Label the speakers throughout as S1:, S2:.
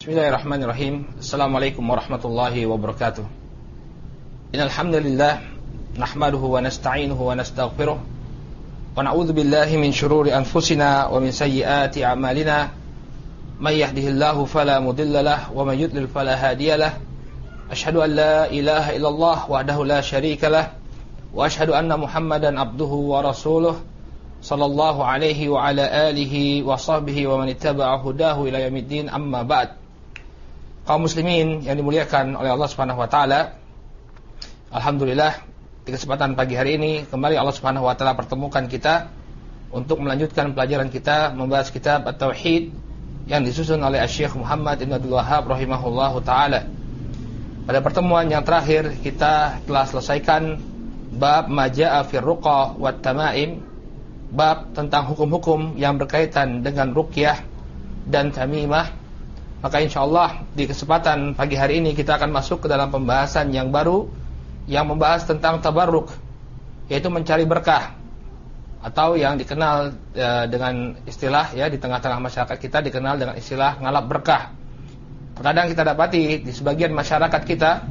S1: Bismillahirrahmanirrahim. Assalamualaikum warahmatullahi wabarakatuh. Innal hamdalillah nahmaduhu wa nasta'inuhu wa nastaghfiruh wa na'udzu billahi min shururi anfusina wa min sayyiati a'malina. May yahdihillahu fala mudilla lahu wa may yudlil fala hadiya lahu. Asyhadu an la ilaha illallah wahdahu la syarika lahu wa asyhadu anna Muhammadan abduhu wa rasuluh sallallahu alaihi wa ala alihi wa sahbihi wa man ittaba'a hudahu ila yaumiddin, amma ba'd. Kaum muslimin yang dimuliakan oleh Allah Subhanahu wa taala, alhamdulillah di kesempatan pagi hari ini kembali Allah Subhanahu wa taala pertemukan kita untuk melanjutkan pelajaran kita membahas kitab At-Tauhid yang disusun oleh Syekh Muhammad Ibn Abdul Wahhab rahimahullahu taala. Pada pertemuan yang terakhir kita telah selesaikan bab majaa fir ruqa wat tamaim, bab tentang hukum-hukum yang berkaitan dengan ruqyah dan tamimah. Maka insyaallah di kesempatan pagi hari ini kita akan masuk ke dalam pembahasan yang baru yang membahas tentang tabarruk, yaitu mencari berkah, atau yang dikenal dengan istilah di tengah-tengah masyarakat kita dikenal dengan istilah ngalap berkah. Terkadang kita dapati di sebagian masyarakat kita,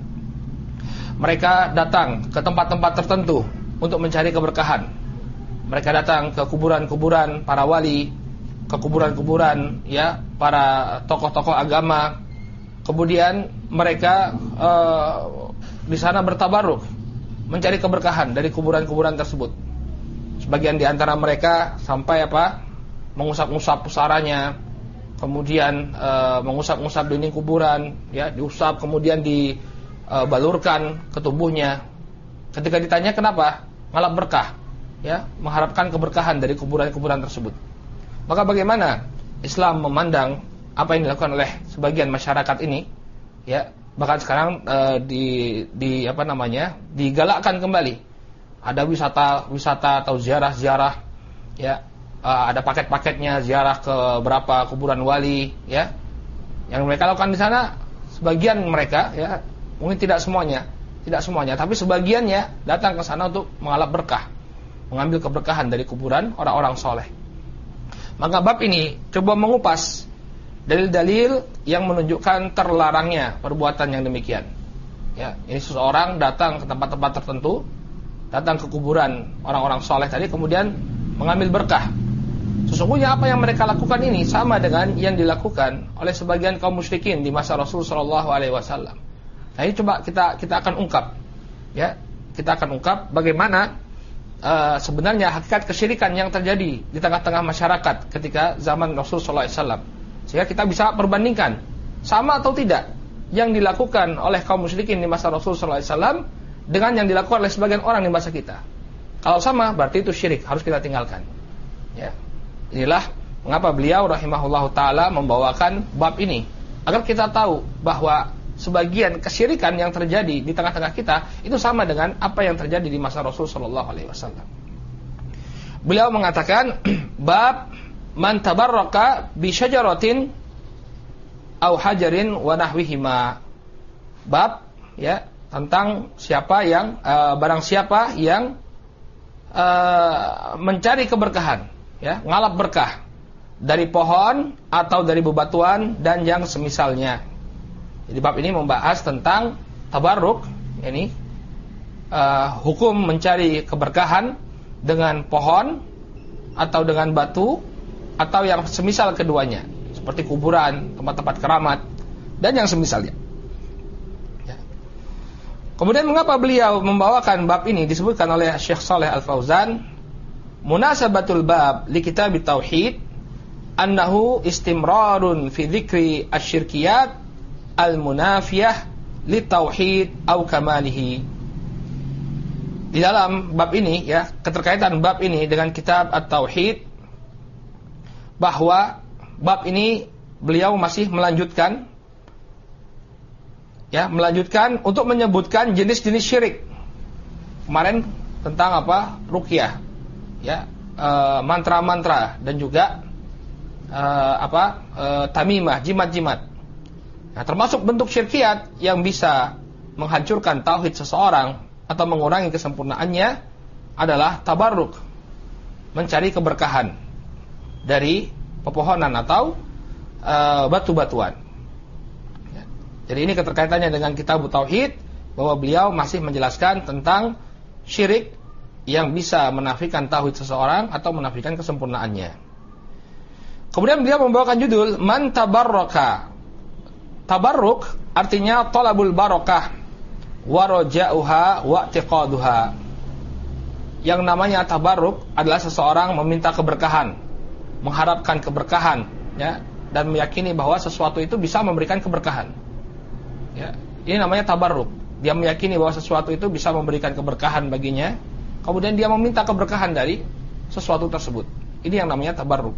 S1: mereka datang ke tempat-tempat tertentu untuk mencari keberkahan. Mereka datang ke kuburan-kuburan para wali, ke kuburan-kuburan para tokoh-tokoh agama. Kemudian mereka di sana bertabaruk, mencari keberkahan dari kuburan-kuburan tersebut. Sebagian di antara mereka sampai mengusap-usap pusaranya, kemudian mengusap-usap dinding kuburan, diusap kemudian dibalurkan ke tubuhnya. Ketika ditanya kenapa, ngalap berkah, mengharapkan keberkahan dari kuburan-kuburan tersebut. Maka bagaimana Islam memandang apa yang dilakukan oleh sebagian masyarakat ini? Bahkan sekarang digalakkan kembali. Ada wisata atau ziarah, ada paket-paketnya ziarah ke beberapa kuburan wali, yang mereka lakukan di sana. Sebagian mereka, mungkin tidak semuanya, tapi sebagiannya datang ke sana untuk mengalap berkah, mengambil keberkahan dari kuburan orang-orang soleh. Maka bab ini coba mengupas dalil-dalil yang menunjukkan terlarangnya perbuatan yang demikian. Ini seseorang datang ke tempat-tempat tertentu, datang ke kuburan orang-orang soleh tadi, kemudian mengambil berkah. Sesungguhnya apa yang mereka lakukan ini sama dengan yang dilakukan oleh sebagian kaum musyrikin di masa Rasul Shallallahu Alaihi Wasallam. Nah ini coba kita akan ungkap, kita akan ungkap bagaimana sebenarnya hakikat kesyirikan yang terjadi di tengah-tengah masyarakat ketika zaman Rasul Sallallahu Alaihi Wasallam, sehingga kita bisa perbandingkan sama atau tidak yang dilakukan oleh kaum musyrikin di masa Rasul Sallallahu Alaihi Wasallam dengan yang dilakukan oleh sebagian orang di masa kita. Kalau sama, berarti itu syirik, harus kita tinggalkan. Inilah mengapa beliau rahimahullahu taala membawakan bab ini, agar kita tahu bahwa sebagian kesyirikan yang terjadi di tengah-tengah kita itu sama dengan apa yang terjadi di masa Rasul Sallallahu Alaihi Wasallam. Beliau mengatakan bab man tabarraka bi syajaratin au hajarin wa nahwihima. Bab tentang barang siapa yang mencari keberkahan, ngalap berkah dari pohon atau dari bebatuan dan yang semisalnya. Jadi bab ini membahas tentang tabarruk, hukum mencari keberkahan dengan pohon atau dengan batu atau yang semisal keduanya, seperti kuburan, tempat-tempat keramat dan yang semisalnya. Kemudian mengapa beliau membawakan bab ini? Disebutkan oleh Syekh Shalih Al-Fauzan, munasabatul bab li kitab Tauhid annahu istimrarun fi dzikri asyirkiyat al-munafiyah li tauhid au kamalihi. Di dalam bab ini, keterkaitan bab ini dengan kitab At-Tauhid, bahwa bab ini beliau masih melanjutkan untuk menyebutkan jenis-jenis syirik. Kemarin tentang ruqyah, mantra-mantra dan juga tamimah, jimat-jimat. Nah, termasuk bentuk syirkiyat yang bisa menghancurkan tauhid seseorang atau mengurangi kesempurnaannya adalah tabarruk, mencari keberkahan dari pepohonan atau batu-batuan. Jadi ini keterkaitannya dengan kitab Tauhid, bahwa beliau masih menjelaskan tentang syirik yang bisa menafikan tauhid seseorang atau menafikan kesempurnaannya. Kemudian beliau membawakan judul Man tabarraka. Tabarruk artinya talabul barakah wa raja'uha wa i'tiqaduha. Yang namanya tabarruk adalah seseorang meminta keberkahan, mengharapkan keberkahan, ya, dan meyakini bahwa sesuatu itu bisa memberikan keberkahan. Ya, ini namanya tabarruk. Dia meyakini bahwa sesuatu itu bisa memberikan keberkahan baginya, kemudian dia meminta keberkahan dari sesuatu tersebut. Ini yang namanya tabarruk.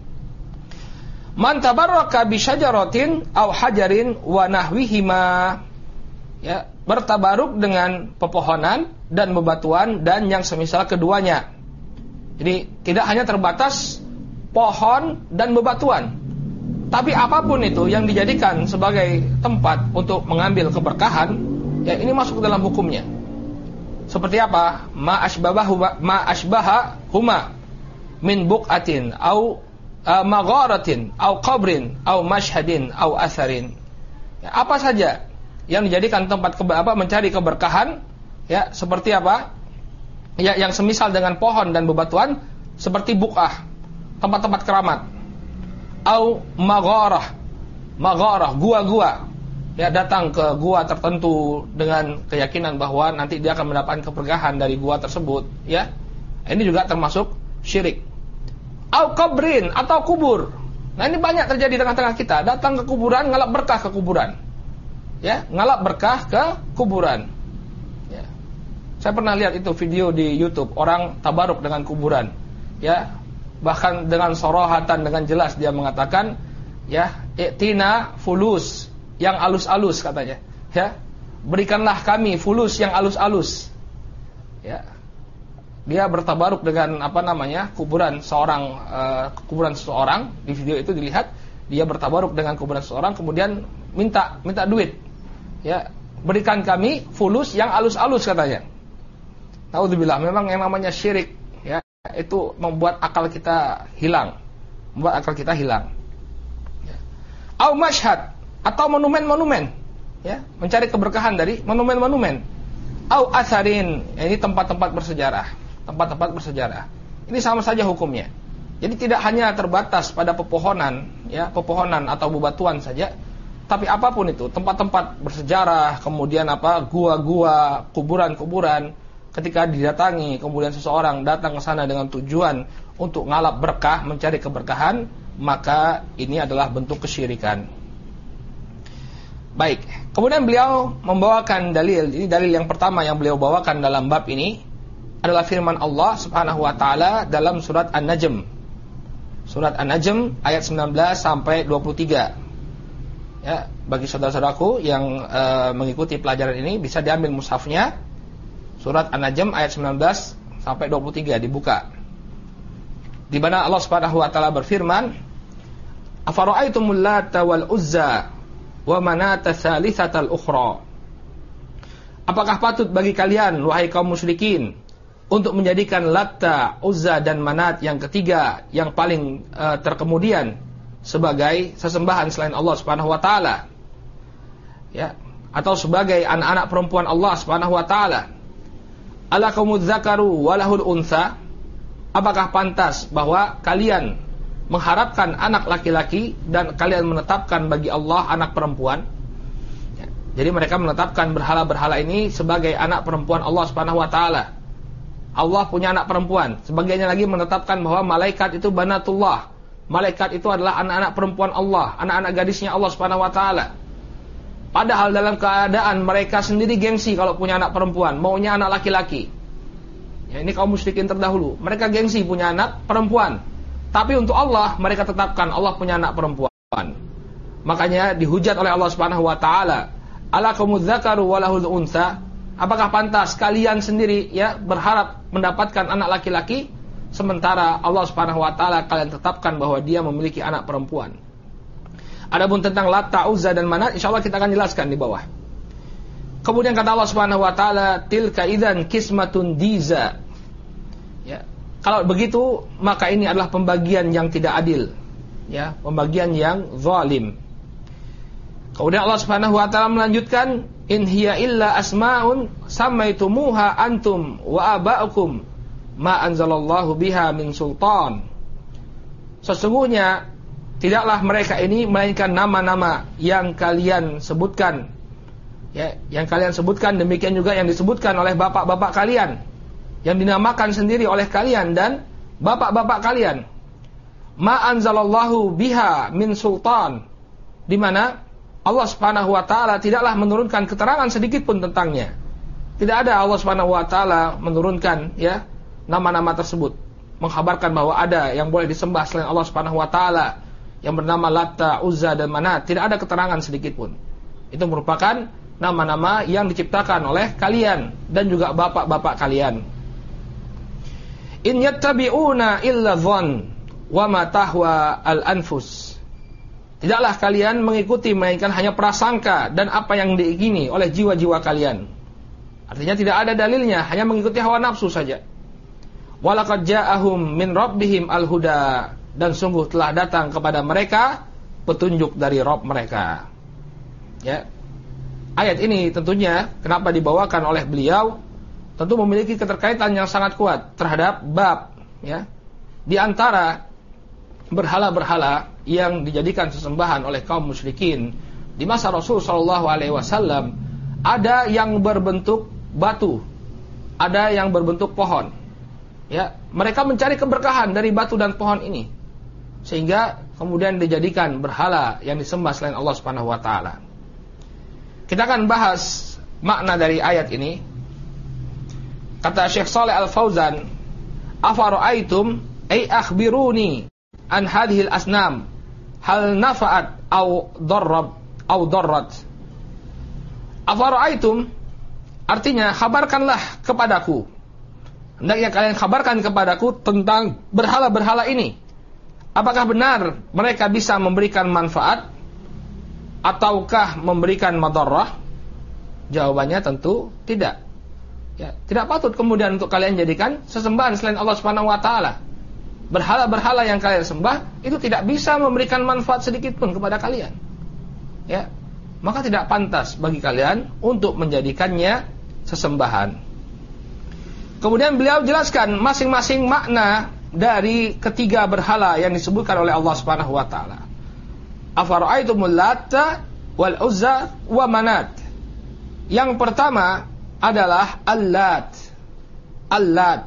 S1: Man tabarraka bi syajaratin aw hajarin wa nahwihima. Ya, bertabaruk dengan pepohonan dan bebatuan dan yang semisal keduanya. Jadi tidak hanya terbatas pohon dan bebatuan, tapi apapun itu yang dijadikan sebagai tempat untuk mengambil keberkahan, ya ini masuk ke dalam hukumnya. Seperti apa? Ma ashbaha huma min buqatin au magharatin au qabrin au mashhadin au atharin. Ya, apa saja yang dijadikan tempat mencari keberkahan, ya seperti apa? Ya yang semisal dengan pohon dan bebatuan, seperti buqah, tempat-tempat keramat. Au magharah, gua-gua. Ya datang ke gua tertentu dengan keyakinan bahwa nanti dia akan mendapatkan keberkahan dari gua tersebut, ya. Ini juga termasuk syirik. Au qabrin atau kubur. Nah, ini banyak terjadi di tengah-tengah kita, datang ke kuburan ngalap berkah ke kuburan. Ya, ngalap berkah ke kuburan. Ya. Saya pernah lihat itu video di YouTube, orang tabaruk dengan kuburan. Ya, bahkan dengan sorohatan, dengan jelas dia mengatakan, ya, i'tina fulus yang alus-alus katanya, ya, berikanlah kami fulus yang alus-alus. Ya, dia bertabaruk dengan kuburan seseorang. Di video itu dilihat dia bertabaruk dengan kuburan seseorang, kemudian minta duit, ya, berikan kami fulus yang alus-alus katanya. Naudzubillah, memang yang namanya syirik, ya, itu membuat akal kita hilang, ya. Au mashhad atau monumen-monumen, ya, mencari keberkahan dari monumen-monumen. Au atharin, ini tempat-tempat bersejarah. Ini sama saja hukumnya. Jadi tidak hanya terbatas pada pepohonan atau bebatuan saja, tapi apapun itu, tempat-tempat bersejarah, kemudian gua-gua, kuburan-kuburan, ketika didatangi, kemudian seseorang datang ke sana dengan tujuan untuk ngalap berkah, mencari keberkahan, maka ini adalah bentuk kesyirikan. Baik, kemudian beliau membawakan dalil. Ini dalil yang pertama yang beliau bawakan dalam bab ini adalah firman Allah Subhanahu wa taala dalam surat An-Najm. Surat An-Najm ayat 19 sampai 23. Ya, bagi saudara-saudaraku yang mengikuti pelajaran ini bisa diambil mushafnya. Surat An-Najm ayat 19 sampai 23 dibuka. Di mana Allah Subhanahu wa taala berfirman, "Afara'aitumul Lata wal Uzza wa manata tsalitsatal ukhra." Apakah patut bagi kalian wahai kaum musyrikin untuk menjadikan Latta, Uzza dan Manat yang ketiga, yang paling terkemudian sebagai sesembahan selain Allah Subhanahu wa taala, ya, atau sebagai anak-anak perempuan Allah Subhanahu wa taala? Alakumudz dzakaru walahul untha? Apakah pantas bahwa kalian mengharapkan anak laki-laki dan kalian menetapkan bagi Allah anak perempuan? Ya, jadi mereka menetapkan berhala-berhala ini sebagai anak perempuan Allah Subhanahu wa taala. Allah punya anak perempuan. Sebagiannya lagi menetapkan bahwa malaikat itu banatullah. Malaikat itu adalah anak-anak perempuan Allah, anak-anak gadisnya Allah Subhanahu wa taala. Padahal dalam keadaan mereka sendiri gengsi kalau punya anak perempuan, maunya anak laki-laki. Ya, ini kaum musyrikin terdahulu. Mereka gengsi punya anak perempuan. Tapi untuk Allah mereka tetapkan Allah punya anak perempuan. Makanya dihujat oleh Allah Subhanahu wa taala, "Alakumudz dzakaru walahul untha?" Apakah pantas kalian sendiri, ya, berharap mendapatkan anak laki-laki, sementara Allah Subhanahu wa taala kalian tetapkan bahwa dia memiliki anak perempuan. Adapun tentang Latta, Uzza dan Manat, insyaallah kita akan jelaskan di bawah. Kemudian kata Allah Subhanahu wa taala, "Tilka idzan qismatun diza." Ya, kalau begitu maka ini adalah pembagian yang tidak adil, ya, pembagian yang zalim. Kemudian Allah Subhanahu wa taala melanjutkan, in hiya illa asmaun samaitumuha antum wa aba'ukum ma anzalallahu biha min sultan. Sesungguhnya tidaklah mereka ini melainkan nama-nama yang kalian sebutkan, ya, yang kalian sebutkan, demikian juga yang disebutkan oleh bapak-bapak kalian, yang dinamakan sendiri oleh kalian dan bapak-bapak kalian. Ma anzalallahu biha min sultan, di mana Allah Subhanahu wa taala tidaklah menurunkan keterangan sedikit pun tentangnya. Tidak ada Allah Subhanahu wa taala menurunkan, ya, nama-nama tersebut, mengkhabarkan bahwa ada yang boleh disembah selain Allah Subhanahu wa taala yang bernama Latta, Uzza dan Manat. Tidak ada keterangan sedikit pun. Itu merupakan nama-nama yang diciptakan oleh kalian dan juga bapak-bapak kalian. In yattabi'una illa dhann wa ma tahwa al-anfus. Tidaklah kalian mengikuti melainkan hanya prasangka dan apa yang diingini oleh jiwa-jiwa kalian. Artinya tidak ada dalilnya, hanya mengikuti hawa nafsu saja. Walaqad ja'ahum min rabbihim al-huda, dan sungguh telah datang kepada mereka petunjuk dari Rabb mereka. Ya. Ayat ini tentunya kenapa dibawakan oleh beliau, tentu memiliki keterkaitan yang sangat kuat terhadap bab, ya, di antara berhala-berhala yang dijadikan sesembahan oleh kaum musyrikin di masa Rasul sallallahu alaihi wasallam. Ada yang berbentuk batu, ada yang berbentuk pohon. Ya, mereka mencari keberkahan dari batu dan pohon ini, sehingga kemudian dijadikan berhala yang disembah selain Allah Subhanahu wa taala. Kita akan bahas makna dari ayat ini. Kata Syekh Shalih Al-Fauzan, afara'aitum ay akhbiruni an hadhil asnam hal nafa'at au darrat. Afara'aitum artinya khabarkanlah kepadaku. Hendaknya kalian kabarkan kepadaku tentang berhala-berhala ini. Apakah benar mereka bisa memberikan manfaat ataukah memberikan madarrah? Jawabannya tentu tidak. Ya, tidak patut kemudian untuk kalian jadikan sesembahan selain Allah Subhanahu wa taala. Berhala-berhala yang kalian sembah itu tidak bisa memberikan manfaat sedikit pun kepada kalian. Ya, maka tidak pantas bagi kalian untuk menjadikannya sesembahan. Kemudian beliau jelaskan masing-masing makna dari ketiga berhala yang disebutkan oleh Allah Subhanahu wa taala. Afara'aitumul Latta wal Uzza wa Manat. Yang pertama adalah Al-Lat. Al-Lat.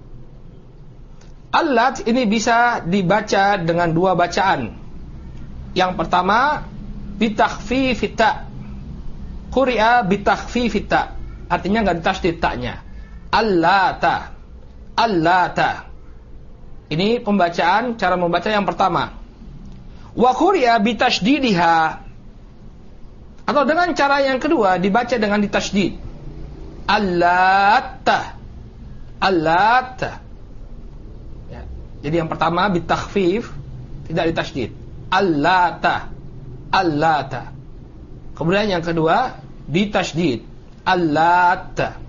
S1: Al-Lat ini bisa dibaca dengan dua bacaan. Yang pertama bitakhfifit ta. Quri'a bitakhfifit ta. Artinya enggak ditasydid ta-nya. Al-Lata. Al-Lata. Ini pembacaan, cara membaca yang pertama. Wa quri'a bitasydidha. Atau dengan cara yang kedua dibaca dengan ditasydid. Al-Lata. Al-Lata. Ya. Jadi yang pertama bitakhfif, tidak ditasydid. Al-Lata. Al-Lata. Kemudian yang kedua ditasydid. Al-Lata.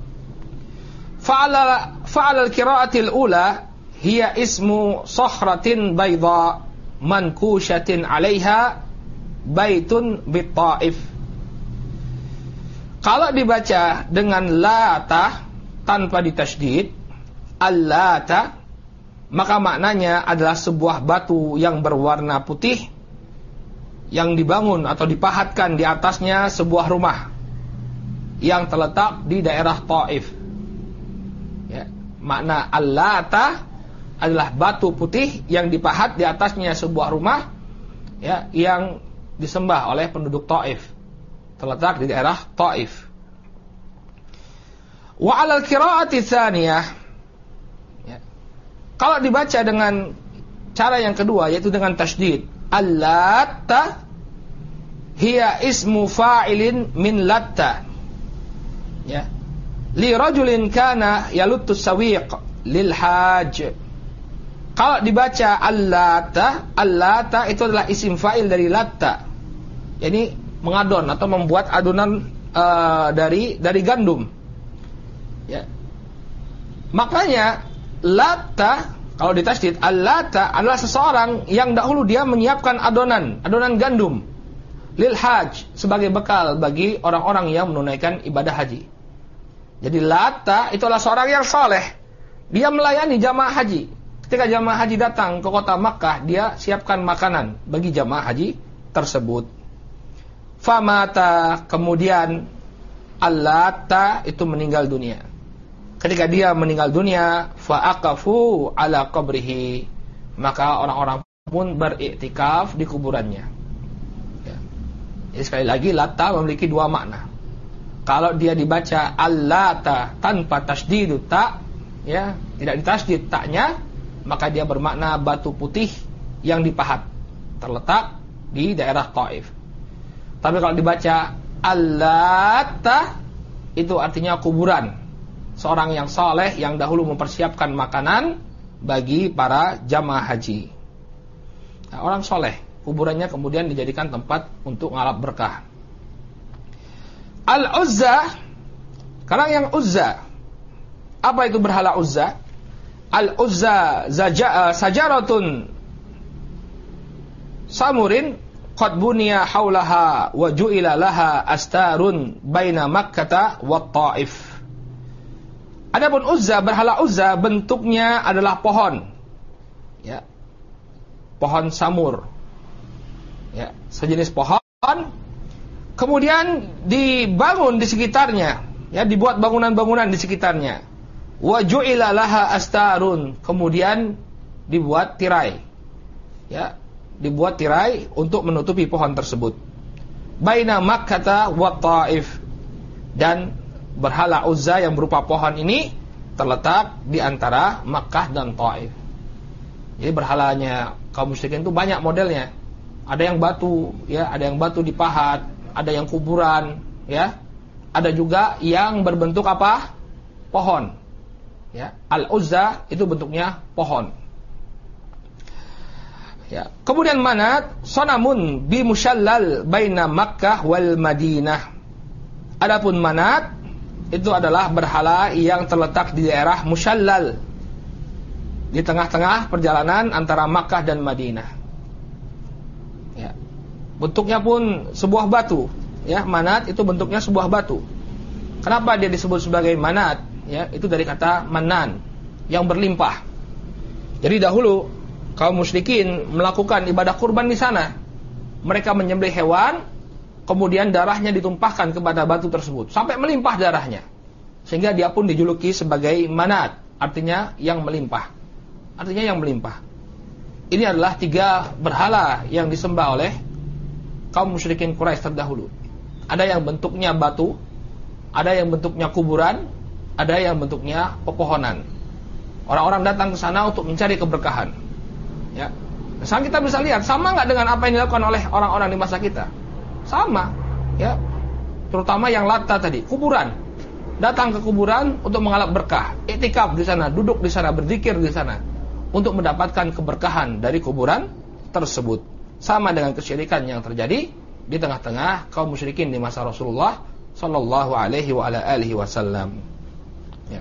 S1: Fa'ala al-qira'atil ula hiya ismu sakhratin bayda mankushatin 'alaiha baitun bit-Taif. Kalau dibaca dengan lata tanpa ditasydid, al-lata, maka maknanya adalah sebuah batu yang berwarna putih yang dibangun atau dipahatkan di atasnya sebuah rumah yang terletak di daerah Taif. Ya, makna al-Lata adalah batu putih yang dipahat di atasnya sebuah rumah, ya, yang disembah oleh penduduk Taif, terletak di daerah Taif. Wa 'alal qira'ati tsaniyah, ya, kalau dibaca dengan cara yang kedua yaitu dengan tasydid, al-Latta hiya ismu fa'ilin min latta, ya, li rajulin kana yaluttu sawiq lil haj. Kalau dibaca al-Lata, al-Lata itu adalah isim fa'il dari latta. Ini mengadon atau membuat adonan dari gandum. Ya. Maknanya Latta kalau ditasydid, al-Lata adalah seseorang yang dahulu dia menyiapkan adonan gandum. lil hajj, sebagai bekal bagi orang-orang yang menunaikan ibadah haji. Jadi Lata itulah seorang yang soleh. Dia melayani jamaah haji. Ketika jamaah haji datang ke kota Makkah, dia siapkan makanan bagi jamaah haji tersebut. Famata, kemudian Al-Lata itu meninggal dunia. Ketika dia meninggal dunia, fa'aqafu ala qabrihi, maka orang-orang pun beriktikaf di kuburannya. Ya. Jadi sekali lagi Lata memiliki dua makna. Kalau dia dibaca Al-Lata tanpa tasdid ta, ya, tidak ditasdid taknya, maka dia bermakna batu putih yang dipahat, terletak di daerah Taif. Tapi kalau dibaca Al-Lata, itu artinya kuburan seorang yang saleh yang dahulu mempersiapkan makanan bagi para jamaah haji. Nah, orang soleh, kuburannya kemudian dijadikan tempat untuk ngalap berkah. Al-Uzza, karena yang Uzza, apa itu berhala Uzza? Al-Uzza sajaratun samurin qad buniya haulaha wa ju'ila laha astarun baina Makkah wa Taif. Adapun Uzza, berhala Uzza bentuknya adalah pohon. Ya. Pohon samur. Ya, sejenis pohon. Kemudian dibangun di sekitarnya, ya, dibuat bangunan-bangunan di sekitarnya. Wa ju'ila laha astarun, kemudian dibuat tirai. Ya, dibuat tirai untuk menutupi pohon tersebut. Baina Makkah wa Taif, dan berhala Uzza yang berupa pohon ini terletak di antara Makkah dan Taif. Jadi berhalanya kaum musyrikin itu banyak modelnya. Ada yang batu, ya, ada yang batu dipahat, ada yang kuburan, ya. Ada juga yang berbentuk apa? Pohon. Ya, Al-Uzza itu bentuknya pohon. Ya. Kemudian Manat, sonamun bi musyallal baina Makkah wal Madinah. Adapun Manat itu adalah berhala yang terletak di daerah Musyallal, di tengah-tengah perjalanan antara Makkah dan Madinah. Ya. Bentuknya pun sebuah batu, ya. Manat itu bentuknya sebuah batu. Kenapa dia disebut sebagai Manat? Ya, itu dari kata manan, yang berlimpah. Jadi dahulu kaum musyrikin melakukan ibadah kurban di sana. Mereka menyembelih hewan, kemudian darahnya ditumpahkan kepada batu tersebut sampai melimpah darahnya, sehingga dia pun dijuluki sebagai Manat, artinya yang melimpah. Artinya yang melimpah. Ini adalah 3 berhala yang disembah oleh kaum musyrikin Quraisy terdahulu. Ada yang bentuknya batu, ada yang bentuknya kuburan, ada yang bentuknya pepohonan. Orang-orang datang ke sana untuk mencari keberkahan. Ya. Sekarang kita bisa lihat, sama nggak dengan apa yang dilakukan oleh orang-orang di masa kita? Sama, ya. Terutama yang Lata tadi, kuburan. Datang ke kuburan untuk mengalap berkah, iktikaf di sana, duduk di sana, berzikir di sana, untuk mendapatkan keberkahan dari kuburan tersebut. Sama dengan kesyirikan yang terjadi di tengah-tengah kaum musyrikin di masa Rasulullah sallallahu alaihi wa ala alihi wasallam. Ya.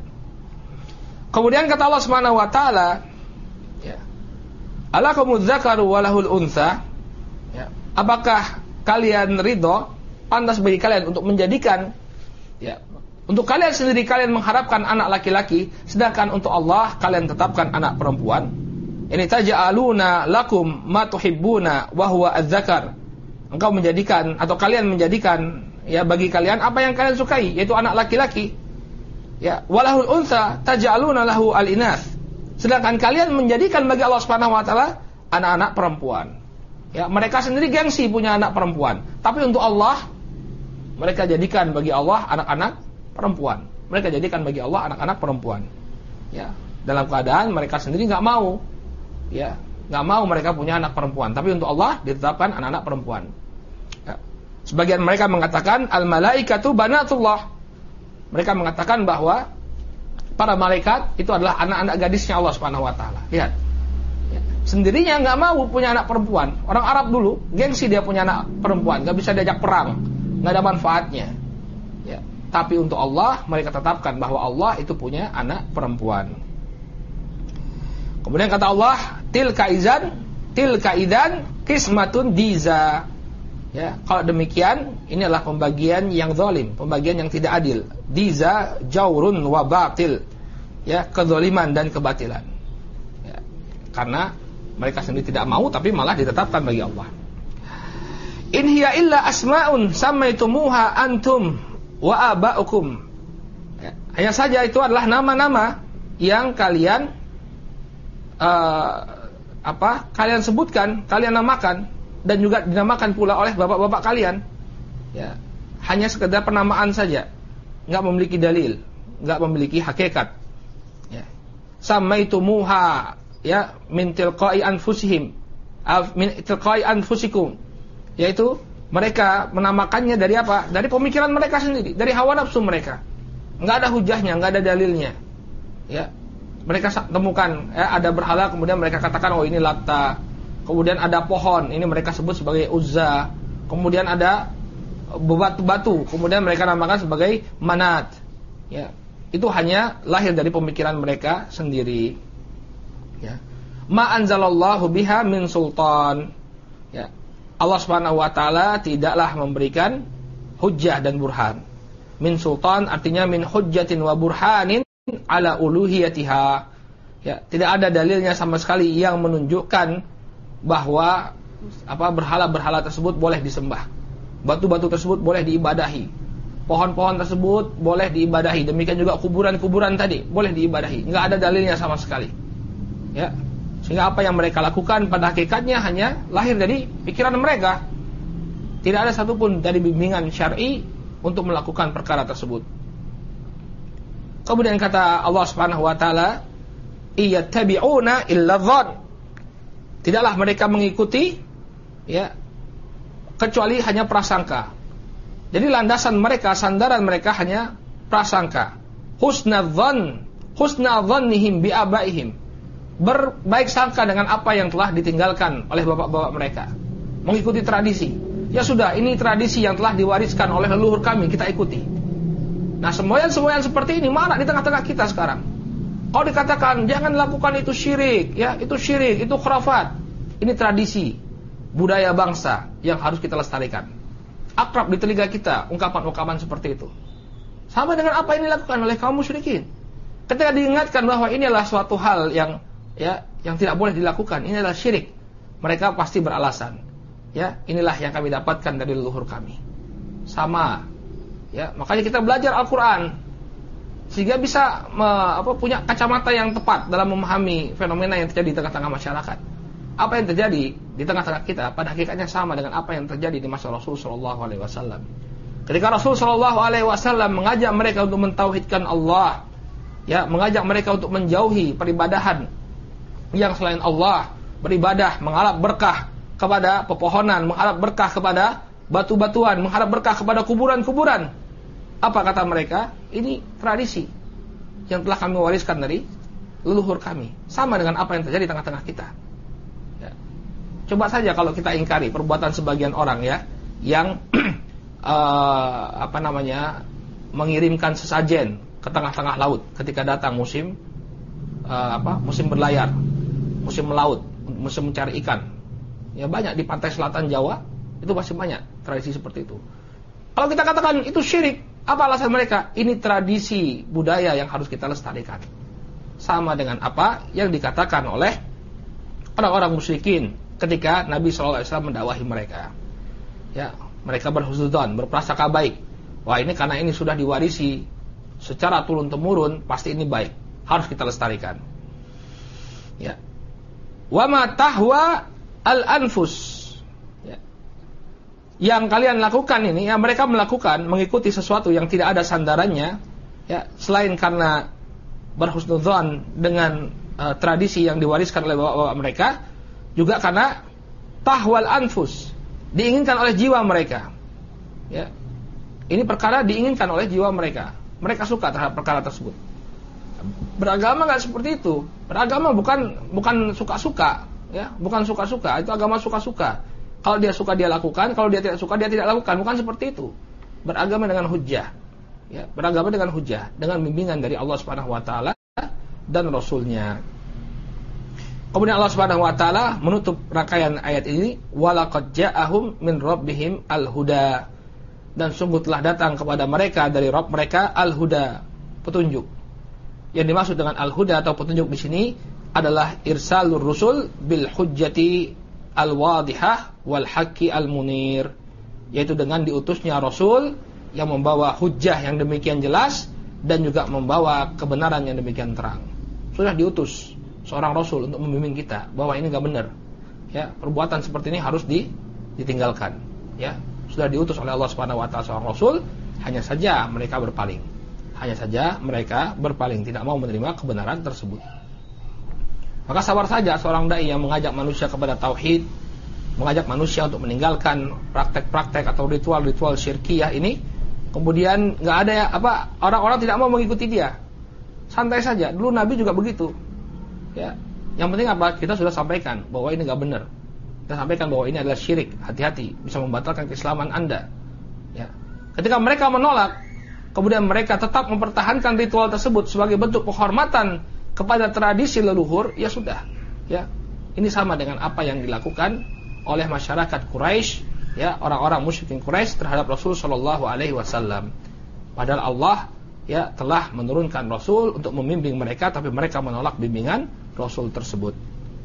S1: Kemudian kata Allah Subhanahu wa taala, ya. Alakumuz zakaru wa lahul untha? Ya. Apakah kalian ridho, pantas bagi kalian untuk menjadikan, ya, untuk kalian sendiri kalian mengharapkan anak laki-laki, sedangkan untuk Allah kalian tetapkan anak perempuan? Ini taj'aluna lakum ma tuhibbuna wa huwa adz-dzakar. Engkau menjadikan, atau kalian menjadikan, ya, bagi kalian apa yang kalian sukai, yaitu anak laki-laki. Ya, walahul unsa taj'aluna lahu al-inath. Sedangkan kalian menjadikan bagi Allah Subhanahu wa taala anak-anak perempuan. Ya, mereka sendiri gengsi punya anak perempuan, tapi untuk Allah mereka jadikan bagi Allah anak-anak perempuan. Mereka jadikan bagi Allah anak-anak perempuan. Ya, dalam keadaan mereka sendiri enggak mau. Ya, enggak mau mereka punya anak perempuan, tapi untuk Allah ditetapkan anak-anak perempuan. Ya. Sebagian mereka mengatakan al-malaikatu banatullah. Mereka mengatakan bahwa para malaikat itu adalah anak-anak gadisnya Allah Subhanahu wa taala. Lihat. Ya. Sendirinya enggak mau punya anak perempuan. Orang Arab dulu gengsi dia punya anak perempuan, enggak bisa diajak perang, enggak ada manfaatnya. Ya. Tapi untuk Allah mereka tetapkan bahwa Allah itu punya anak perempuan. Kemudian kata Allah, tilka idzan qismatun diza. Ya, kalau demikian ini adalah pembagian yang zalim, pembagian yang tidak adil. Diza jaurun wa batil. Ya, kezaliman dan kebatilan. Ya, karena mereka sendiri tidak mau tapi malah ditetapkan bagi Allah. In hiya illa asma'un sammaitumuha antum wa aba'ukum. Ya, hanya saja itu adalah nama-nama yang kalian kalian sebutkan, kalian namakan, dan juga dinamakan pula oleh bapak-bapak kalian. Ya, hanya sekedar penamaan saja, enggak memiliki dalil, enggak memiliki hakikat. Ya. Samaitumuha, ya, min tilqa'i anfusihim, min tilqa'i anfusikum, yaitu mereka menamakannya dari apa? Dari pemikiran mereka sendiri, dari hawa nafsu mereka. Enggak ada hujahnya, enggak ada dalilnya. Ya. Mereka temukan, ya, ada berhala, kemudian mereka katakan, oh ini Latta. Kemudian ada pohon, ini mereka sebut sebagai Uzza. Kemudian ada batu-batu, kemudian mereka namakan sebagai Manat. Ya, itu hanya lahir dari pemikiran mereka sendiri. Ya. Ma anzalallahu biha min sultan. Ya. Allah Subhanahu wa taala tidaklah memberikan hujjah dan burhan. Min sultan artinya min hujjatin wa burhanin ala uluhiyatiha. Ya, tidak ada dalilnya sama sekali yang menunjukkan bahwa berhala-berhala tersebut boleh disembah. Batu-batu tersebut boleh diibadahi. Pohon-pohon tersebut boleh diibadahi. Demikian juga kuburan-kuburan tadi boleh diibadahi. Enggak ada dalilnya sama sekali. Ya. Sehingga apa yang mereka lakukan pada hakikatnya hanya lahir dari pikiran mereka. Tidak ada satupun dari bimbingan syar'i untuk melakukan perkara tersebut. Kemudian kata Allah Subhanahu wa taala, "Iyattabi'una illa dhann." Tidaklah mereka mengikuti, ya, kecuali hanya prasangka. Jadi landasan mereka, sandaran mereka hanya prasangka. Husna dhannihim bi abaihim. Berbaik sangka dengan apa yang telah ditinggalkan oleh bapak-bapak mereka. Mengikuti tradisi. Ya sudah, ini tradisi yang telah diwariskan oleh leluhur kami, kita ikuti. Nah, semboyan-semboyan seperti ini mana di tengah-tengah kita sekarang? Kalau dikatakan jangan lakukan itu syirik, ya, itu syirik, itu khurafat. Ini tradisi, budaya bangsa yang harus kita lestarikan. Akrab di telinga kita ungkapan-ungkapan seperti itu. Sama dengan apa yang dilakukan oleh kaum musyrikin. Ketika diingatkan bahwa ini adalah suatu hal yang, ya, yang tidak boleh dilakukan, ini adalah syirik, mereka pasti beralasan, ya, inilah yang kami dapatkan dari leluhur kami. Sama, ya, makanya kita belajar Al-Quran sehingga bisa punya kacamata yang tepat dalam memahami fenomena yang terjadi di tengah-tengah masyarakat. Apa yang terjadi di tengah-tengah kita pada hakikatnya sama dengan apa yang terjadi di masa Rasul sallallahu alaihi wasallam. Ketika Rasul sallallahu alaihi wasallam mengajak mereka untuk mentauhidkan Allah, ya, mengajak mereka untuk menjauhi peribadahan yang selain Allah, beribadah mengharap berkah kepada pepohonan, mengharap berkah kepada batu-batuan, mengharap berkah kepada kuburan-kuburan. Apa kata mereka? Ini tradisi yang telah kami wariskan dari leluhur kami. Sama dengan apa yang terjadi di tengah-tengah kita. Ya. Coba saja kalau kita ingkari perbuatan sebagian orang, ya, yang mengirimkan sesajen ke tengah-tengah laut ketika datang musim musim berlayar, musim melaut, musim mencari ikan. Ya, banyak di pantai selatan Jawa itu masih banyak tradisi seperti itu. Kalau kita katakan itu syirik, apa alasan mereka? Ini tradisi budaya yang harus kita lestarikan. Sama dengan apa yang dikatakan oleh orang-orang musyrikin ketika Nabi SAW mendakwahi mereka. Ya, mereka berhusnudzon, berprasangka baik. Wah, ini karena ini sudah diwarisi secara turun-temurun, pasti ini baik, harus kita lestarikan. Ya. Wa ma tahwa al-anfus. Yang kalian lakukan ini, ya, mereka melakukan mengikuti sesuatu yang tidak ada sandarannya, ya, selain karena berhusnudzon dengan tradisi yang diwariskan oleh bapak-bapak mereka, juga karena tahwal anfus, diinginkan oleh jiwa mereka. Ya. Ini perkara diinginkan oleh jiwa mereka. Mereka suka terhadap perkara tersebut. Beragama nggak seperti itu. Beragama bukan suka-suka, ya, bukan suka-suka. Itu agama suka-suka. Kalau dia suka dia lakukan, kalau dia tidak suka dia tidak lakukan. Bukan seperti itu. Beragama dengan hujjah, ya, beragama dengan hujjah, dengan bimbingan dari Allah Subhanahu wa taala dan Rasulnya. Kemudian Allah Subhanahu wa taala menutup rangkaian ayat ini, walaqad ja'ahum min rabbihim al-huda. Dan sungguh telah datang kepada mereka dari Rabb mereka al-huda, petunjuk. Yang dimaksud dengan al-huda atau petunjuk di sini adalah irsalur rusul bil hujjati al-wadihah wal haqqi al-munir, yaitu dengan diutusnya rasul yang membawa hujjah yang demikian jelas dan juga membawa kebenaran yang demikian terang. Sudah diutus seorang rasul untuk membimbing kita bahwa ini enggak benar. Ya, perbuatan seperti ini harus ditinggalkan. Ya, sudah diutus oleh Allah Subhanahu wa taala seorang rasul, hanya saja mereka berpaling. Hanya saja mereka berpaling, tidak mau menerima kebenaran tersebut. Maka sabar saja seorang dai yang mengajak manusia kepada tauhid, mengajak manusia untuk meninggalkan praktek-praktek atau ritual-ritual syirkiyah ini, kemudian nggak ada orang-orang tidak mau mengikuti dia. Santai saja. Dulu Nabi juga begitu. Ya, yang penting apa? Kita sudah sampaikan bahwa ini nggak benar. Kita sampaikan bahwa ini adalah syirik. Hati-hati, bisa membatalkan keislaman Anda. Ya. Ketika mereka menolak, kemudian mereka tetap mempertahankan ritual tersebut sebagai bentuk penghormatan kepada tradisi leluhur, ya sudah. Ya, ini sama dengan apa yang dilakukan oleh masyarakat Quraisy, ya, orang-orang musyrikin Quraisy terhadap Rasul sallallahu alaihi wasallam. Padahal Allah ya telah menurunkan Rasul untuk membimbing mereka, tapi mereka menolak bimbingan Rasul tersebut.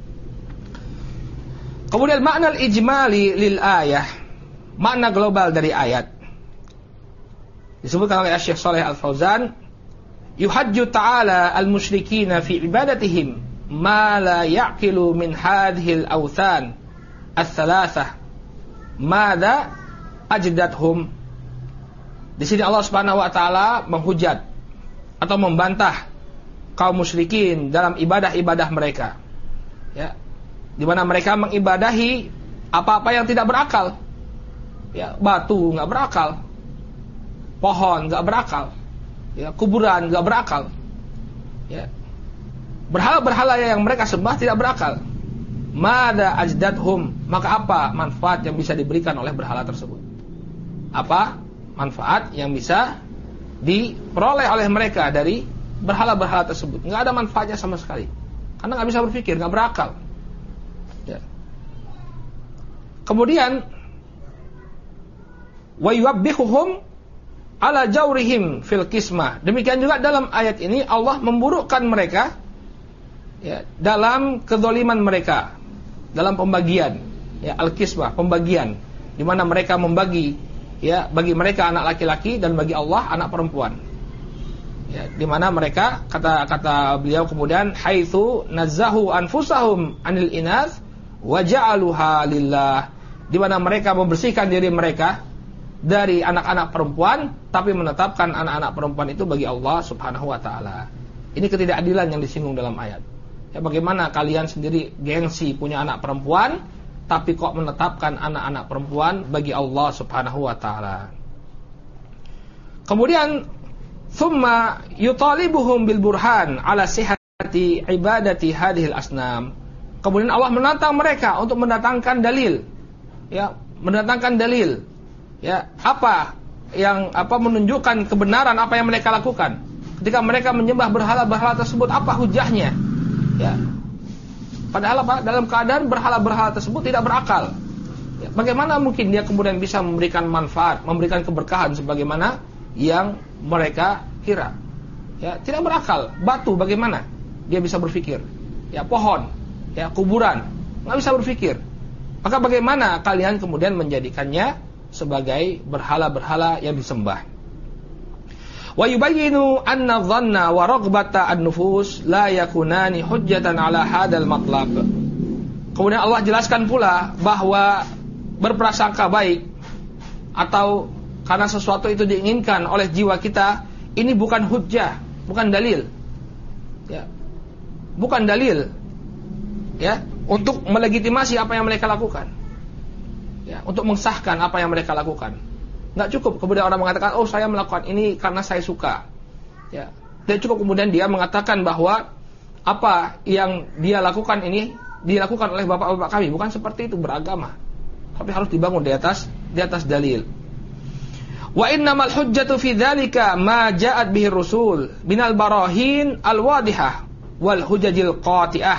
S1: Kemudian makna al-ijmali lil ayah, makna global dari ayat, disebutkan oleh Syekh Shalih Al-Fauzan, yuhajju ta'ala al-musyrikina fi ibadatihim ma la ya'qilu min hadhil awthan ats-tsalatsah madza ajdathum. Di sini Allah Subhanahu wa taala menghujat atau membantah kaum musyrikin dalam ibadah-ibadah mereka. Ya, di mana mereka mengibadahi apa-apa yang tidak berakal. Ya, batu enggak berakal. Pohon enggak berakal. Ya, kuburan enggak berakal. Ya. Berhala-berhala yang mereka sembah tidak berakal. Mada ajdathum, maka apa manfaat yang bisa diberikan oleh berhala tersebut? Apa manfaat yang bisa diperoleh oleh mereka dari berhala-berhala tersebut? Enggak ada manfaatnya sama sekali. Karena enggak bisa berpikir, enggak berakal. Ya. Kemudian wa yuwabbihuhum ala jawrihim fil qismah. Demikian juga dalam ayat ini Allah memburukkan mereka ya, dalam kezaliman mereka, dalam pembagian, ya, al-qismah, pembagian, di mana mereka membagi, ya, bagi mereka anak laki-laki dan bagi Allah anak perempuan. Ya, di mana mereka kata beliau kemudian haitsu nazzahu anfusahum anil inath wa ja'aluha lillah, di mana mereka membersihkan diri mereka dari anak-anak perempuan tapi menetapkan anak-anak perempuan itu bagi Allah Subhanahu wa taala. Ini ketidakadilan yang disinggung dalam ayat. Ya, bagaimana kalian sendiri gengsi punya anak perempuan tapi kok menetapkan anak-anak perempuan bagi Allah Subhanahu wa taala. Kemudian thumma yutalibuhum bil burhan ala sihhati ibadati hadhil asnam. Kemudian Allah menantang mereka untuk mendatangkan dalil. Ya, mendatangkan dalil. Ya, apa yang menunjukkan kebenaran apa yang mereka lakukan. Ketika mereka menyembah berhala-berhala tersebut, apa hujahnya? Ya. Padahal dalam keadaan berhala-berhala tersebut tidak berakal. Ya, bagaimana mungkin dia kemudian bisa memberikan manfaat, memberikan keberkahan sebagaimana yang mereka kira? Ya, tidak berakal. Batu bagaimana dia bisa berpikir? Ya, pohon, ya, kuburan, nggak bisa berpikir. Maka bagaimana kalian kemudian menjadikannya sebagai berhala-berhala yang disembah? Wa yubayyinu anna dhanna wa raghbata an-nufus la yakunani hujjatan ala hadzal matlab. Kemudian Allah jelaskan pula bahwa berprasangka baik atau karena sesuatu itu diinginkan oleh jiwa kita, ini bukan hujjah, bukan dalil. Ya. Bukan dalil. Ya, untuk melegitimasi apa yang mereka lakukan. Ya, untuk mensahkan apa yang mereka lakukan. Nggak cukup kemudian orang mengatakan, oh saya melakukan ini karena saya suka. Ya, tidak cukup kemudian dia mengatakan bahwa apa yang dia lakukan ini dilakukan oleh bapak-bapak kami. Bukan seperti itu beragama, tapi harus dibangun di atas dalil. Wa innamal hujjatu fi dzalika ma ja'at bihi rusul minal barahin al-wadihah wal hujajil qati'ah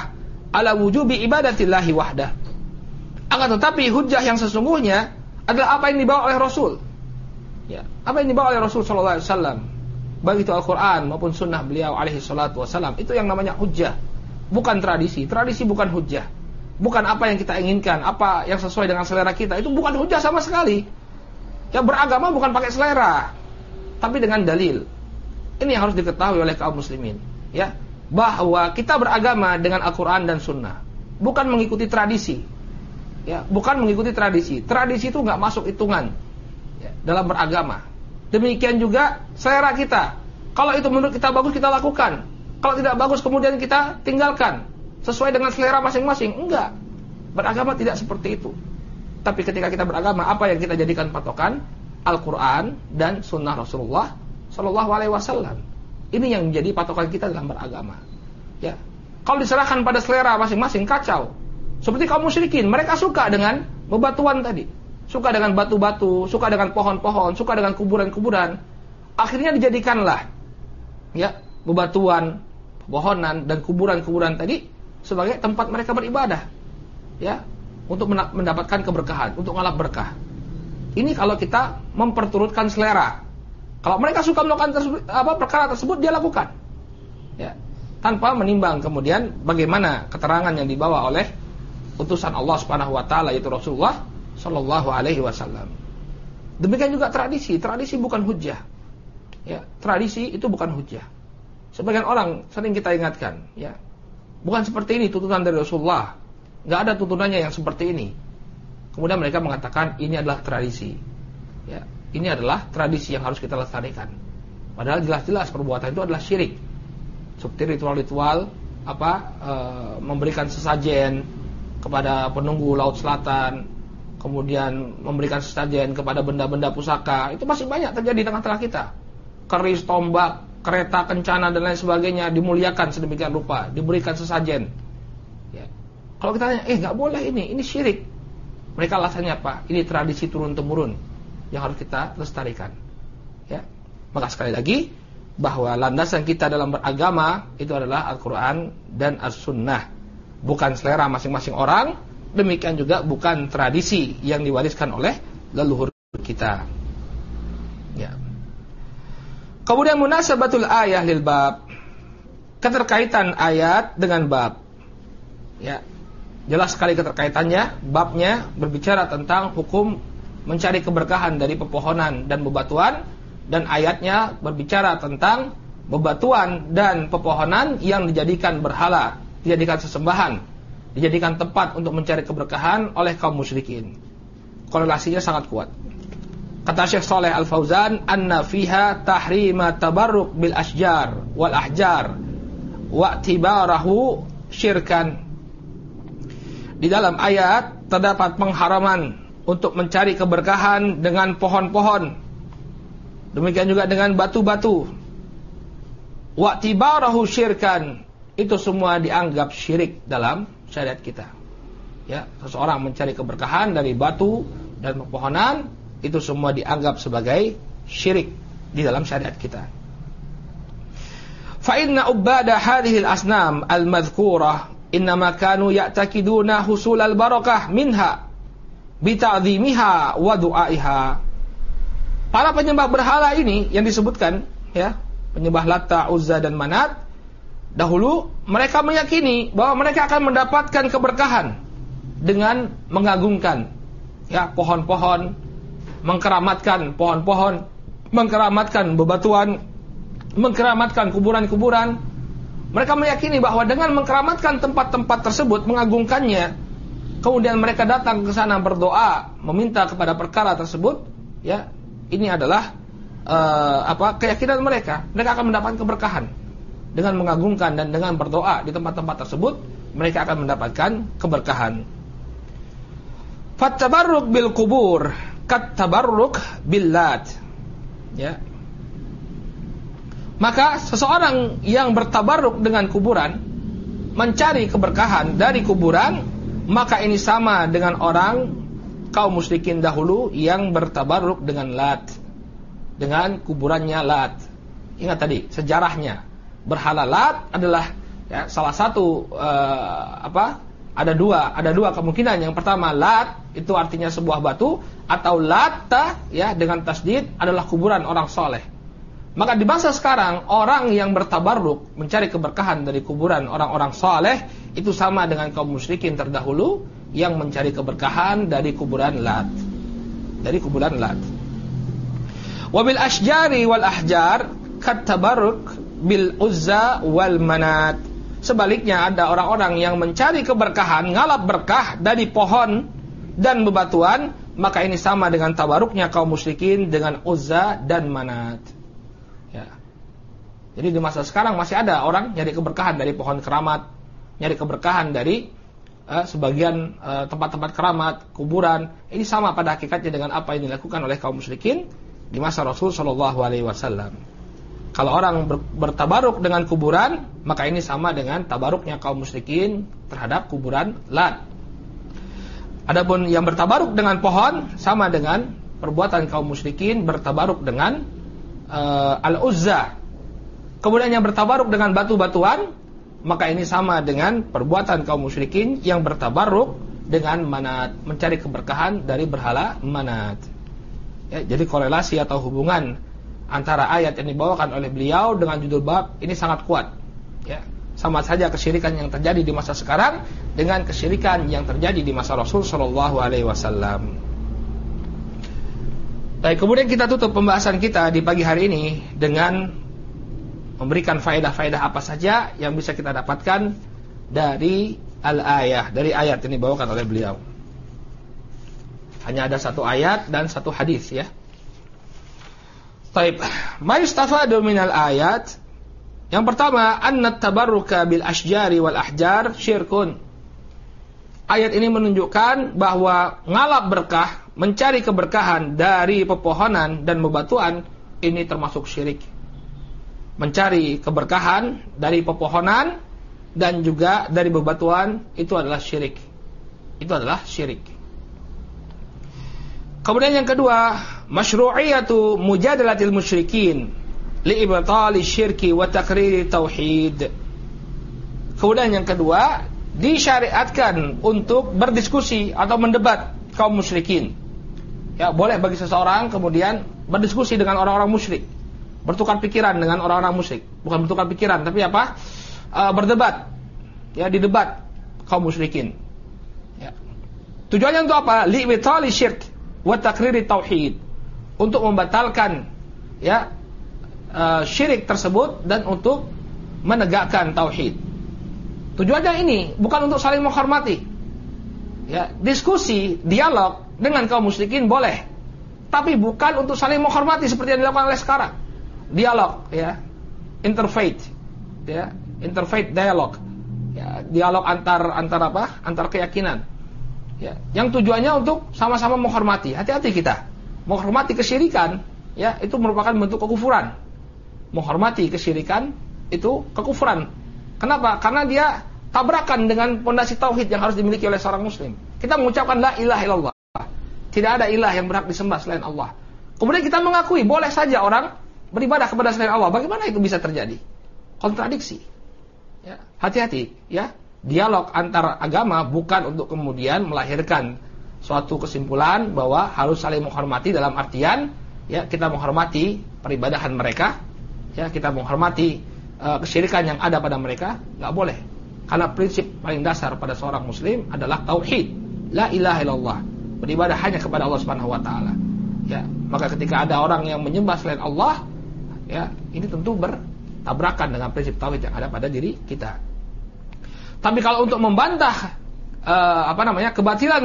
S1: ala wujubi ibadatillahi wahdah. Akan tetapi hujjah yang sesungguhnya adalah apa yang dibawa oleh Rasul. Ya, apa yang dibawa oleh Rasul sallallahu alaihi wasallam, baik itu Al-Qur'an maupun sunnah beliau alaihi salatu wasallam, itu yang namanya hujjah, bukan tradisi. Tradisi bukan hujjah. Bukan apa yang kita inginkan, apa yang sesuai dengan selera kita, itu bukan hujjah sama sekali. Yang beragama bukan pakai selera, tapi dengan dalil. Ini yang harus diketahui oleh kaum muslimin, ya, bahwa kita beragama dengan Al-Qur'an dan sunnah, bukan mengikuti tradisi. Ya, bukan mengikuti tradisi. Tradisi itu nggak masuk hitungan ya, dalam beragama. Demikian juga selera kita. Kalau itu menurut kita bagus, kita lakukan. Kalau tidak bagus, kemudian kita tinggalkan. Sesuai dengan selera masing-masing. Enggak. Beragama tidak seperti itu. Tapi ketika kita beragama, apa yang kita jadikan patokan? Al-Quran dan Sunnah Rasulullah Sallallahu Alaihi Wasallam. Ini yang menjadi patokan kita dalam beragama. Ya. Kalau diserahkan pada selera masing-masing, kacau. Seperti kaum musyrikin, mereka suka dengan bebatuan tadi, suka dengan batu-batu, suka dengan pohon-pohon, suka dengan kuburan-kuburan. Akhirnya dijadikanlah ya bebatuan, pepohonan dan kuburan-kuburan tadi sebagai tempat mereka beribadah, ya, untuk mendapatkan keberkahan, untuk ngalap berkah. Ini kalau kita memperturutkan selera. Kalau mereka suka melakukan perkara tersebut, dia lakukan, ya, tanpa menimbang kemudian bagaimana keterangan yang dibawa oleh utusan Allah Subhanahu wa taala, yaitu Rasulullah sallallahu alaihi wasallam. Demikian juga tradisi. Tradisi bukan hujjah. Ya, tradisi itu bukan hujjah. Sebagian orang sering kita ingatkan, ya. Bukan seperti ini tuntunan dari Rasulullah. Enggak ada tuntunannya yang seperti ini. Kemudian mereka mengatakan ini adalah tradisi. Ya, ini adalah tradisi yang harus kita lestarikan. Padahal jelas-jelas perbuatan itu adalah syirik. Seperti ritual-ritual memberikan sesajen kepada penunggu laut selatan, kemudian memberikan sesajen kepada benda-benda pusaka, itu masih banyak terjadi di tengah-tengah kita. Keris, tombak, kereta kencana dan lain sebagainya dimuliakan sedemikian rupa, diberikan sesajen. Ya. Kalau kita tanya, nggak boleh ini syirik. Mereka alasannya apa? Ini tradisi turun-temurun yang harus kita lestarikan. Ya. Maka sekali lagi, bahwa landasan kita dalam beragama itu adalah Al-Quran dan As-Sunnah. Bukan selera masing-masing orang, demikian juga bukan tradisi yang diwariskan oleh leluhur kita. Ya. Kemudian munasabatul ayah lil bab, keterkaitan ayat dengan bab. Ya. Jelas sekali keterkaitannya. Babnya berbicara tentang hukum mencari keberkahan dari pepohonan dan bebatuan, dan ayatnya berbicara tentang bebatuan dan pepohonan yang dijadikan berhala, dijadikan sesembahan, dijadikan tempat untuk mencari keberkahan oleh kaum musyrikin. Korelasinya sangat kuat. Kata Syekh Shalih Al-Fauzan, anna fiha tahrima tabarruk bil asjar wal ahjar wa tibarahu syirkan. Di dalam ayat terdapat pengharaman untuk mencari keberkahan dengan pohon-pohon, demikian juga dengan batu-batu. Wa tibarahu syirkan, itu semua dianggap syirik dalam syariat kita. Ya, seseorang mencari keberkahan dari batu dan pepohonan, itu semua dianggap sebagai syirik di dalam syariat kita. Fa inna ubada hadhihi al-asnam al-madhkurah innama kanu ya'takiduna husul al-barakah minha bi ta'dhimiha wa du'aiha. Para penyembah berhala ini yang disebutkan, ya, penyembah Lata, Uzza dan Manat, dahulu mereka meyakini bahwa mereka akan mendapatkan keberkahan dengan mengagungkan, ya, pohon-pohon, mengkeramatkan pohon-pohon, mengkeramatkan bebatuan, mengkeramatkan kuburan-kuburan. Mereka meyakini bahwa dengan mengkeramatkan tempat-tempat tersebut, mengagungkannya, kemudian mereka datang ke sana berdoa, meminta kepada perkara tersebut, ya, ini adalah keyakinan mereka. Mereka akan mendapatkan keberkahan dengan mengagungkan dan dengan berdoa di tempat-tempat tersebut. Mereka akan mendapatkan keberkahan. Fattabarruk bil kubur kat tabarruk bil lat. Ya. Maka seseorang yang bertabarruk dengan kuburan, mencari keberkahan dari kuburan, maka ini sama dengan orang kaum musyrikin dahulu yang bertabarruk dengan Lat, dengan kuburannya Lat. Ingat tadi sejarahnya, berhala Lat adalah Ya, salah satu ada dua kemungkinan. Yang pertama, Lat itu artinya sebuah batu, atau Latta ya dengan tasdid adalah kuburan orang soleh. Maka di masa sekarang orang yang bertabarruk mencari keberkahan dari kuburan orang-orang soleh itu sama dengan kaum musyrikin terdahulu yang mencari keberkahan dari kuburan Lat. Wabil asjari wal ahjar kat tabarruk bil uzza wal manat. Sebaliknya ada orang-orang yang mencari keberkahan, ngalap berkah dari pohon dan bebatuan, maka ini sama dengan tabaruknya kaum musyrikin dengan Uzza dan Manat. Ya. Jadi di masa sekarang masih ada orang nyari keberkahan dari pohon keramat, nyari keberkahan dari sebagian tempat-tempat keramat, kuburan. Ini sama pada hakikatnya dengan apa yang dilakukan oleh kaum musyrikin di masa Rasul sallallahu alaihi wasallam. Kalau orang bertabaruk dengan kuburan, maka ini sama dengan tabaruknya kaum musyrikin terhadap kuburan Lat. Adapun yang bertabaruk dengan pohon, sama dengan perbuatan kaum musyrikin bertabaruk dengan Al-Uzza. Kemudian yang bertabaruk dengan batu-batuan, maka ini sama dengan perbuatan kaum musyrikin yang bertabaruk dengan Manat, mencari keberkahan dari berhala Manat. Ya, jadi korelasi atau hubungan antara ayat yang dibawakan oleh beliau dengan judul bab ini sangat kuat. Ya, sama saja kesyirikan yang terjadi di masa sekarang dengan kesyirikan yang terjadi di masa Rasul sallallahu alaihi wasallam. Baik, kemudian kita tutup pembahasan kita di pagi hari ini dengan memberikan faedah-faedah apa saja yang bisa kita dapatkan dari al-ayah, dari ayat yang dibawakan oleh beliau. Hanya ada satu ayat dan satu hadis ya. Baik, ma yustafadu minal ayat. Yang pertama, anna tabarruka bil asjari wal ahjar syirkun. Ayat ini menunjukkan bahwa ngalap berkah, mencari keberkahan dari pepohonan dan bebatuan ini termasuk syirik. Mencari keberkahan dari pepohonan dan juga dari bebatuan itu adalah syirik. Itu adalah syirik. Kemudian yang kedua, masyru'iyatu mujadalatil musyrikin li'ibtali syirki wa takriri tauhid. Kemudian yang kedua, disyariatkan untuk berdiskusi atau mendebat kaum musyrikin. Ya, boleh bagi seseorang kemudian berdiskusi dengan orang-orang musyrik, bertukar pikiran dengan orang-orang musyrik. Bukan bertukar pikiran, tapi apa? Berdebat. Ya, didebat kaum musyrikin. Ya. Tujuannya untuk apa? Li'ibtali syirk wa takriri tauhid, untuk membatalkan ya syirik tersebut dan untuk menegakkan tauhid. Tujuannya ini bukan untuk saling menghormati. Ya, diskusi, dialog dengan kaum musyrikin boleh, tapi bukan untuk saling menghormati seperti yang dilakukan oleh sekarang. Dialog ya, interfaith ya, interfaith dialog. Ya, dialog antar keyakinan. Ya, yang tujuannya untuk sama-sama menghormati. Hati-hati kita. Menghormati kesyirikan, ya, itu merupakan bentuk kekufuran. Menghormati kesyirikan itu kekufuran. Kenapa? Karena dia tabrakan dengan pondasi tauhid yang harus dimiliki oleh seorang muslim. Kita mengucapkan la ilaha illallah. Tidak ada ilah yang berhak disembah selain Allah. Kemudian kita mengakui boleh saja orang beribadah kepada selain Allah. Bagaimana itu bisa terjadi? Kontradiksi. Ya, hati-hati, ya. Dialog antar agama bukan untuk kemudian melahirkan suatu kesimpulan bahwa harus saling menghormati dalam artian ya kita menghormati peribadahan mereka, ya kita menghormati kesyirikan yang ada pada mereka, nggak boleh. Karena prinsip paling dasar pada seorang muslim adalah tauhid, la ilaha illallah, beribadah hanya kepada Allah Subhanahu wa taala. Ya, maka ketika ada orang yang menyembah selain Allah, ya ini tentu bertabrakan dengan prinsip tauhid yang ada pada diri kita. Tapi kalau untuk membantah kebatilan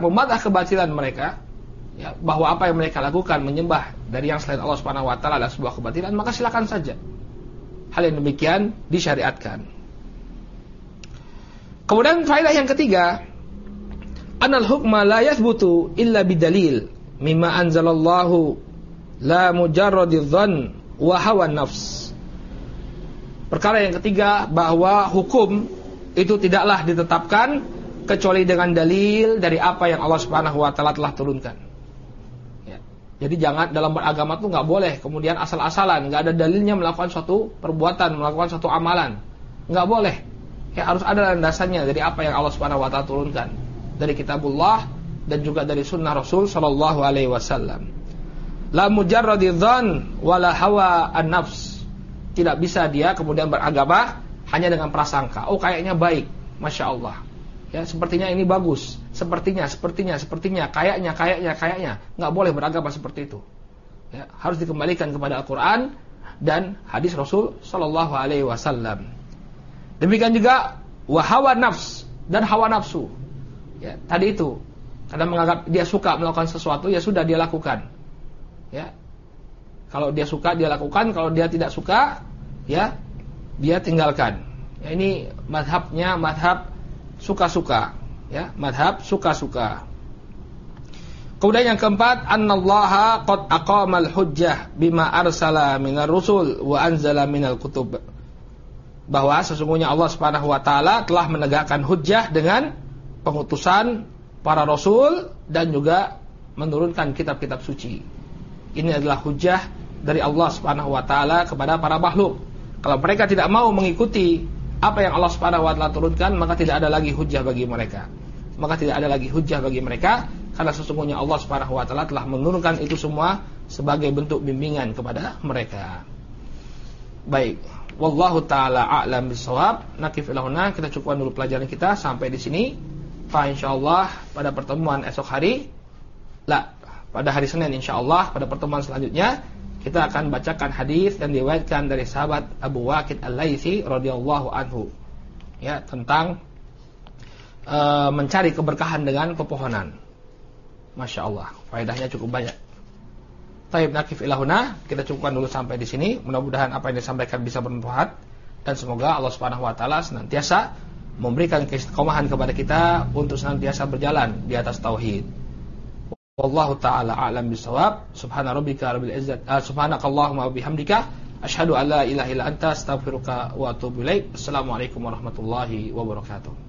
S1: mereka, ya, bahwa apa yang mereka lakukan menyembah dari yang selain Allah Subhanahu wa taala adalah sebuah kebatilan, maka silakan saja. Hal yang demikian disyariatkan. Kemudian faedah yang ketiga, anal hukma la yathbutu illa bidalil mimma anzalallahu la mujarradidh dhann wa hawan nafs. Perkara yang ketiga, bahwa hukum itu tidaklah ditetapkan kecuali dengan dalil dari apa yang Allah Subhanahu wa taala telah turunkan. Ya. Jadi jangan dalam beragama tuh nggak boleh kemudian asal-asalan, nggak ada dalilnya melakukan suatu perbuatan, melakukan suatu amalan, nggak boleh. Ya, harus ada landasannya dari apa yang Allah Subhanahu wa taala turunkan, dari kitabullah dan juga dari sunnah Rasul sallallahu alaihi wasallam. La mujarradi dzan wala hawa an-nafs. Tidak bisa dia kemudian beragama hanya dengan prasangka. Oh, kayaknya baik, Masya Allah. Ya, sepertinya ini bagus. Sepertinya, kayaknya. Nggak boleh beragama seperti itu. Ya, harus dikembalikan kepada Al-Quran dan hadis Rasul sallallahu alaihi wasallam. Demikian juga hawa nafs dan hawa nafsu. Ya, tadi itu, kadang menganggap dia suka melakukan sesuatu, ya sudah dia lakukan. Ya, kalau dia suka dia lakukan, kalau dia tidak suka, ya dia tinggalkan. Ya, ini madhabnya madhab suka-suka. Ya, madhab suka-suka. Kemudian yang keempat, annallaha qad aqamal hujjah bima arsala minar rusul wa anzala minal kutub. Bahwa sesungguhnya Allah Subhanahu wa taala telah menegakkan hujjah dengan pengutusan para rasul dan juga menurunkan kitab-kitab suci. Ini adalah hujjah dari Allah Subhanahu wa taala kepada para makhluk. Kalau mereka tidak mau mengikuti apa yang Allah Subhanahu wa taala turunkan, maka tidak ada lagi hujjah bagi mereka. Karena sesungguhnya Allah Subhanahu wa taala telah menurunkan itu semua sebagai bentuk bimbingan kepada mereka. Baik, wallahu taala a'lam bissawab. Nakif ilahuna, kita cukupkan dulu pelajaran kita sampai di sini. Fa insyaallah pada pertemuan esok hari, pada hari Senin insyaallah pada pertemuan selanjutnya kita akan bacakan hadis dan diriwayatkan dari sahabat Abu Waqid Al-Laitsi radhiyallahu anhu, ya, tentang mencari keberkahan dengan pepohonan. Masya Allah, faedahnya cukup banyak. Taib nakif ilahuna, kita cukupkan dulu sampai di sini. Mudah-mudahan apa yang disampaikan bisa bermanfaat dan semoga Allah Subhanahu wa taala senantiasa memberikan keistiqomahan kepada kita untuk senantiasa berjalan di atas tauhid. Wallahu taala a'lam bissawab. Subhanakallahumma wa bihamdika asyhadu an la ilaha illa anta astaghfiruka wa atubu ilaik. Assalamualaikum warahmatullahi wabarakatuh.